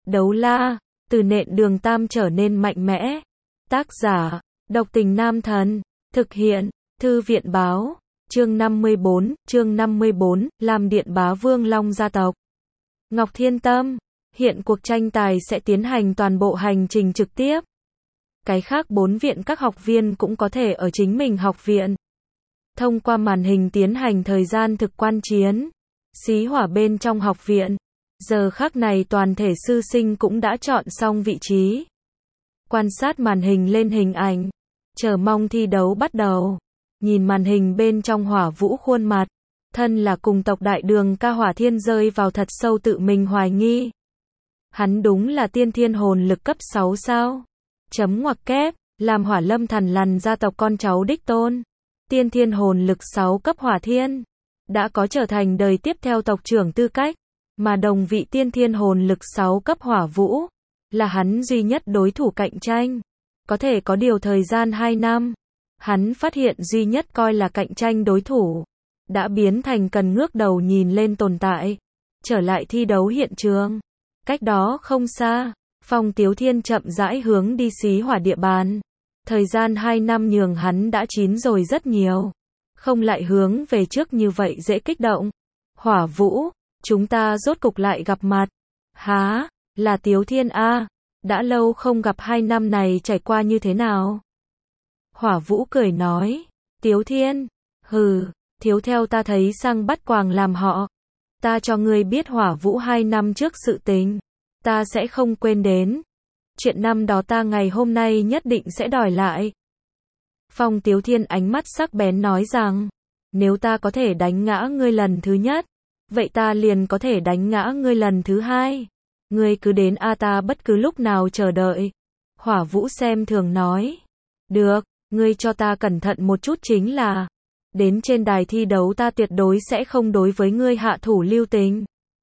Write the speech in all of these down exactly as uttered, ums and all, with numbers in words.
Đấu la, từ nện đường tam trở nên mạnh mẽ. Tác giả, độc tình nam thần. Thực hiện, thư viện báo. Chương năm mươi bốn, chương năm mươi bốn, làm điện bá vương long gia tộc. Ngọc Thiên Tâm, hiện cuộc tranh tài sẽ tiến hành toàn bộ hành trình trực tiếp. Cái khác bốn viện các học viên cũng có thể ở chính mình học viện. Thông qua màn hình tiến hành thời gian thực quan chiến. Xí hỏa bên trong học viện. Giờ khắc này toàn thể sư sinh cũng đã chọn xong vị trí. Quan sát màn hình lên hình ảnh. Chờ mong thi đấu bắt đầu. Nhìn màn hình bên trong Hỏa Vũ khuôn mặt. Thân là cùng tộc đại đường ca Hỏa Thiên rơi vào thật sâu tự mình hoài nghi. Hắn đúng là tiên thiên hồn lực cấp sáu sao? Chấm ngoặc kép, làm Hỏa Lâm Thần Lằn gia tộc con cháu đích tôn. Tiên thiên hồn lực sáu cấp Hỏa Thiên. Đã có trở thành đời tiếp theo tộc trưởng tư cách. Mà đồng vị tiên thiên hồn lực sáu cấp Hỏa Vũ. Là hắn duy nhất đối thủ cạnh tranh. Có thể có điều thời gian hai năm. Hắn phát hiện duy nhất coi là cạnh tranh đối thủ. Đã biến thành cần ngước đầu nhìn lên tồn tại. Trở lại thi đấu hiện trường. Cách đó không xa. Phong Tiếu Thiên chậm rãi hướng đi xí hỏa địa bàn. Thời gian hai năm nhường hắn đã chín rồi rất nhiều. Không lại hướng về trước như vậy dễ kích động. Hỏa Vũ, chúng ta rốt cục lại gặp mặt. Há, là Tiếu Thiên a, đã lâu không gặp, hai năm này trải qua như thế nào? Hỏa Vũ cười nói, Tiếu Thiên, hừ, thiếu theo ta thấy sang bắt quàng làm họ. Ta cho ngươi biết Hỏa Vũ hai năm trước sự tình. Ta sẽ không quên đến. Chuyện năm đó ta ngày hôm nay nhất định sẽ đòi lại. Phong Tiếu Thiên ánh mắt sắc bén nói rằng, nếu ta có thể đánh ngã ngươi lần thứ nhất, vậy ta liền có thể đánh ngã ngươi lần thứ hai. Ngươi cứ đến a, ta bất cứ lúc nào chờ đợi. Hỏa Vũ xem thường nói. Được, ngươi cho ta cẩn thận một chút chính là. Đến trên đài thi đấu ta tuyệt đối sẽ không đối với ngươi hạ thủ lưu tình.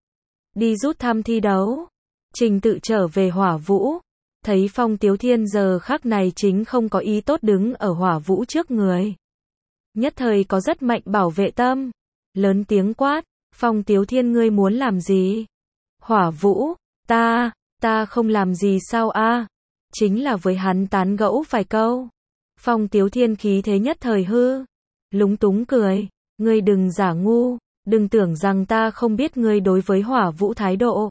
Đi rút thăm thi đấu. Trình tự trở về Hỏa Vũ. Thấy Phong Tiếu Thiên giờ khắc này chính không có ý tốt đứng ở Hỏa Vũ trước người. Nhất thời có rất mạnh bảo vệ tâm. Lớn tiếng quát, Phong Tiếu Thiên ngươi muốn làm gì? Hỏa Vũ, ta, ta không làm gì sao a? Chính là với hắn tán gẫu vài câu. Phong Tiếu Thiên khí thế nhất thời hư. Lúng túng cười, ngươi đừng giả ngu, đừng tưởng rằng ta không biết ngươi đối với Hỏa Vũ thái độ.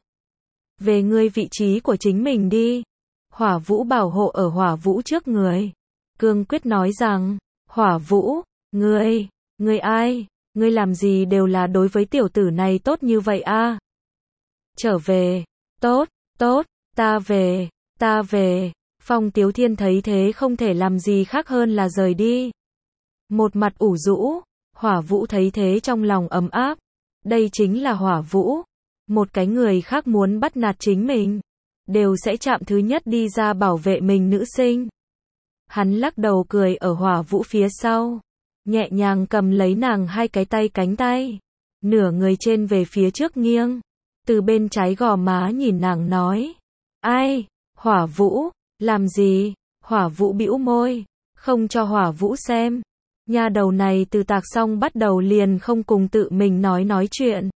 Về ngươi vị trí của chính mình đi. Hỏa Vũ bảo hộ ở Hỏa Vũ trước người. Cương quyết nói rằng, Hỏa Vũ, ngươi, ngươi ai, ngươi làm gì đều là đối với tiểu tử này tốt như vậy a? Trở về, tốt, tốt, ta về, ta về. Phong Tiếu Thiên thấy thế không thể làm gì khác hơn là rời đi. Một mặt ủ rũ, Hỏa Vũ thấy thế trong lòng ấm áp. Đây chính là Hỏa Vũ. Một cái người khác muốn bắt nạt chính mình, đều sẽ chạm thứ nhất đi ra bảo vệ mình nữ sinh. Hắn lắc đầu cười ở Hỏa Vũ phía sau. Nhẹ nhàng cầm lấy nàng hai cái tay cánh tay. Nửa người trên về phía trước nghiêng. Từ bên trái gò má nhìn nàng nói. Ai, Hỏa Vũ, làm gì? Hỏa Vũ bĩu môi. Không cho Hỏa Vũ xem. Nha đầu này từ tạc xong bắt đầu liền không cùng tự mình nói nói chuyện.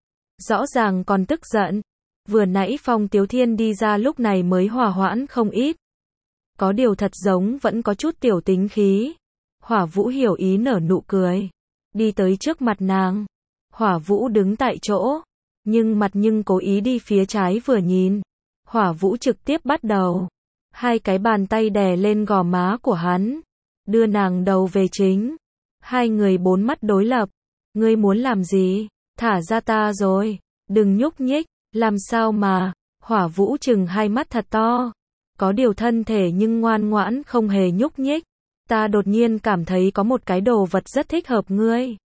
Rõ ràng còn tức giận. Vừa nãy Phong Tiếu Thiên đi ra lúc này mới hòa hoãn không ít. Có điều thật giống vẫn có chút tiểu tính khí. Hỏa Vũ hiểu ý nở nụ cười. Đi tới trước mặt nàng. Hỏa Vũ đứng tại chỗ. Nhưng mặt nhưng cố ý đi phía trái vừa nhìn. Hỏa Vũ trực tiếp bắt đầu. Hai cái bàn tay đè lên gò má của hắn. Đưa nàng đầu về chính. Hai người bốn mắt đối lập. Ngươi muốn làm gì? Thả ra ta rồi. Đừng nhúc nhích. Làm sao mà? Hỏa Vũ chừng hai mắt thật to. Có điều thân thể nhưng ngoan ngoãn không hề nhúc nhích. Ta đột nhiên cảm thấy có một cái đồ vật rất thích hợp ngươi.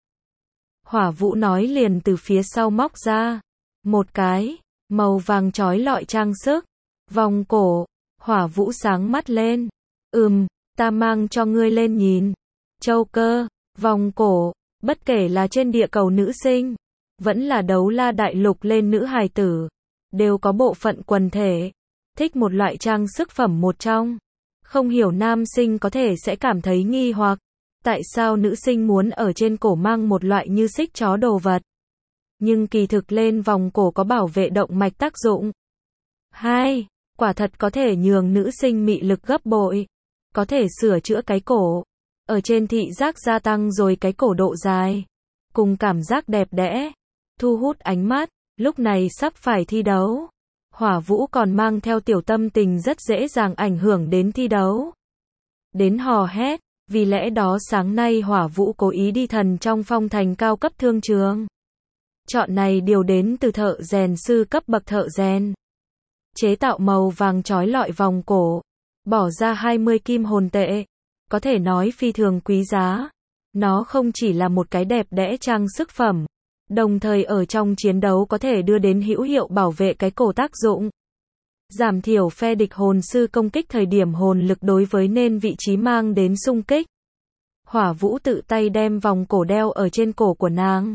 Hỏa Vũ nói liền từ phía sau móc ra. Một cái, màu vàng chói lọi trang sức. Vòng cổ. Hỏa Vũ sáng mắt lên. Ừm, ta mang cho ngươi lên nhìn. Châu cơ, vòng cổ, bất kể là trên địa cầu nữ sinh, vẫn là đấu la đại lục lên nữ hài tử, đều có bộ phận quần thể. Thích một loại trang sức phẩm một trong. Không hiểu nam sinh có thể sẽ cảm thấy nghi hoặc. Tại sao nữ sinh muốn ở trên cổ mang một loại như xích chó đồ vật? Nhưng kỳ thực lên vòng cổ có bảo vệ động mạch tác dụng. hai. Quả thật có thể nhường nữ sinh mị lực gấp bội. Có thể sửa chữa cái cổ. Ở trên thị giác gia tăng rồi cái cổ độ dài. Cùng cảm giác đẹp đẽ. Thu hút ánh mắt. Lúc này sắp phải thi đấu. Hỏa Vũ còn mang theo tiểu tâm tình rất dễ dàng ảnh hưởng đến thi đấu. Đến hò hét. Vì lẽ đó sáng nay Hỏa Vũ cố ý đi thần trong phong thành cao cấp thương trường. Chọn này điều đến từ thợ rèn sư cấp bậc thợ rèn. Chế tạo màu vàng chói lọi vòng cổ. Bỏ ra hai mươi kim hồn tệ. Có thể nói phi thường quý giá. Nó không chỉ là một cái đẹp đẽ trang sức phẩm. Đồng thời ở trong chiến đấu có thể đưa đến hữu hiệu bảo vệ cái cổ tác dụng. Giảm thiểu phe địch hồn sư công kích thời điểm hồn lực đối với nên vị trí mang đến xung kích. Hỏa Vũ tự tay đem vòng cổ đeo ở trên cổ của nàng.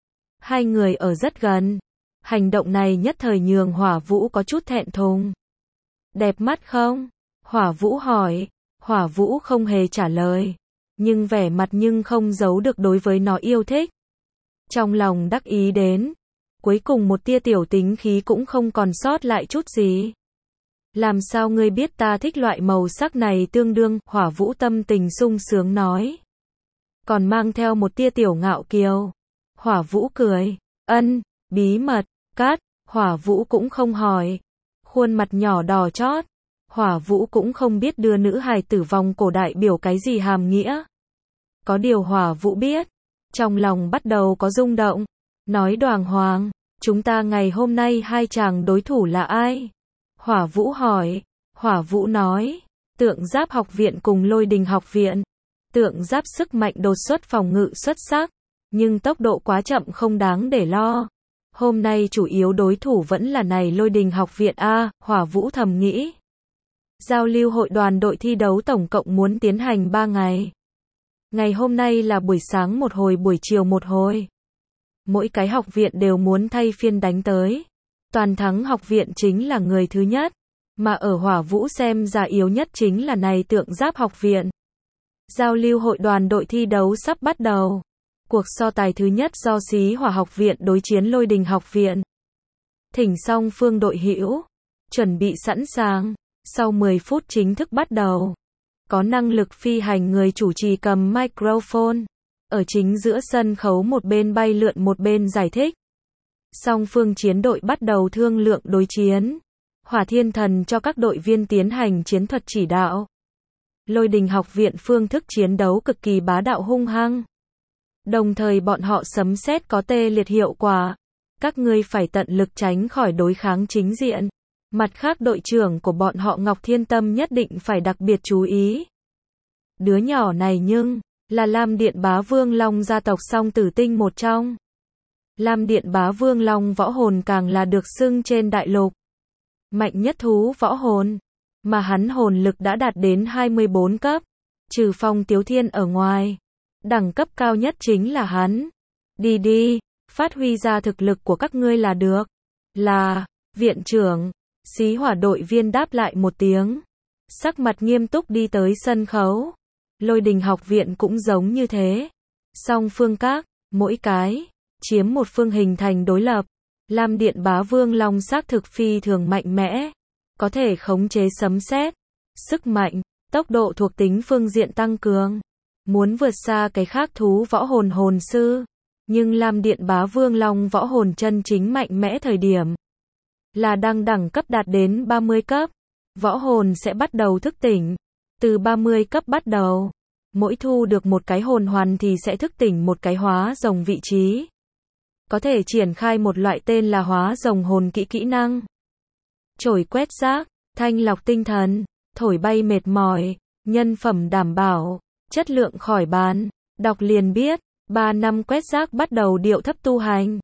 Hai người ở rất gần. Hành động này nhất thời nhường Hỏa Vũ có chút thẹn thùng. Đẹp mắt không? Hỏa Vũ hỏi. Hỏa Vũ không hề trả lời. Nhưng vẻ mặt nhưng không giấu được đối với nó yêu thích. Trong lòng đắc ý đến. Cuối cùng một tia tiểu tính khí cũng không còn sót lại chút gì. Làm sao ngươi biết ta thích loại màu sắc này tương đương, Hỏa Vũ tâm tình sung sướng nói. Còn mang theo một tia tiểu ngạo kiều. Hỏa Vũ cười. Ân, bí mật, cát, Hỏa Vũ cũng không hỏi. Khuôn mặt nhỏ đỏ chót. Hỏa Vũ cũng không biết đưa nữ hài tử vòng cổ đại biểu cái gì hàm nghĩa. Có điều Hỏa Vũ biết. Trong lòng bắt đầu có rung động. Nói đoàng hoàng, chúng ta ngày hôm nay hai chàng đối thủ là ai? Hỏa Vũ hỏi. Hỏa Vũ nói. Tượng Giáp học viện cùng Lôi Đình học viện. Tượng Giáp sức mạnh đột xuất phòng ngự xuất sắc. Nhưng tốc độ quá chậm không đáng để lo. Hôm nay chủ yếu đối thủ vẫn là này Lôi Đình học viện A, Hỏa Vũ thầm nghĩ. Giao lưu hội đoàn đội thi đấu tổng cộng muốn tiến hành ba ngày. Ngày hôm nay là buổi sáng một hồi buổi chiều một hồi. Mỗi cái học viện đều muốn thay phiên đánh tới. Toàn thắng học viện chính là người thứ nhất. Mà ở Hỏa Vũ xem ra yếu nhất chính là này Tượng Giáp học viện. Giao lưu hội đoàn đội thi đấu sắp bắt đầu. Cuộc so tài thứ nhất do Xí Hỏa học viện đối chiến Lôi Đình học viện. Thỉnh song phương đội hữu. Chuẩn bị sẵn sàng. Sau mười phút chính thức bắt đầu. Có năng lực phi hành người chủ trì cầm microphone. Ở chính giữa sân khấu một bên bay lượn một bên giải thích. Song phương chiến đội bắt đầu thương lượng đối chiến. Hỏa Thiên Thần cho các đội viên tiến hành chiến thuật chỉ đạo. Lôi Đình học viện phương thức chiến đấu cực kỳ bá đạo hung hăng. Đồng thời bọn họ sấm sét có tê liệt hiệu quả. Các ngươi phải tận lực tránh khỏi đối kháng chính diện. Mặt khác đội trưởng của bọn họ Ngọc Thiên Tâm nhất định phải đặc biệt chú ý. Đứa nhỏ này nhưng là Lam Điện Bá Vương Long gia tộc song tử tinh một trong. Lam Điện Bá Vương Long võ hồn càng là được xưng trên đại lục. Mạnh nhất thú võ hồn. Mà hắn hồn lực đã đạt đến hai mươi bốn cấp. Trừ Phong Tiếu Thiên ở ngoài. Đẳng cấp cao nhất chính là hắn. Đi đi, phát huy ra thực lực của các ngươi là được. Là, viện trưởng. Xí Hỏa đội viên đáp lại một tiếng. Sắc mặt nghiêm túc đi tới sân khấu. Lôi Đình học viện cũng giống như thế. Song phương các, mỗi cái, chiếm một phương hình thành đối lập. Lam Điện Bá Vương Long xác thực phi thường mạnh mẽ. Có thể khống chế sấm sét. Sức mạnh, tốc độ thuộc tính phương diện tăng cường. Muốn vượt xa cái khác thú võ hồn hồn sư. Nhưng Lam Điện Bá Vương Long võ hồn chân chính mạnh mẽ thời điểm. Là đang đẳng cấp đạt đến ba mươi cấp. Võ hồn sẽ bắt đầu thức tỉnh. Từ ba mươi cấp bắt đầu. Mỗi thu được một cái hồn hoàn thì sẽ thức tỉnh một cái hóa rồng vị trí. Có thể triển khai một loại tên là hóa rồng hồn kỹ kỹ năng. Chổi quét rác, thanh lọc tinh thần, thổi bay mệt mỏi, nhân phẩm đảm bảo, chất lượng khỏi bán. Đọc liền biết, ba năm quét rác bắt đầu điệu thấp tu hành.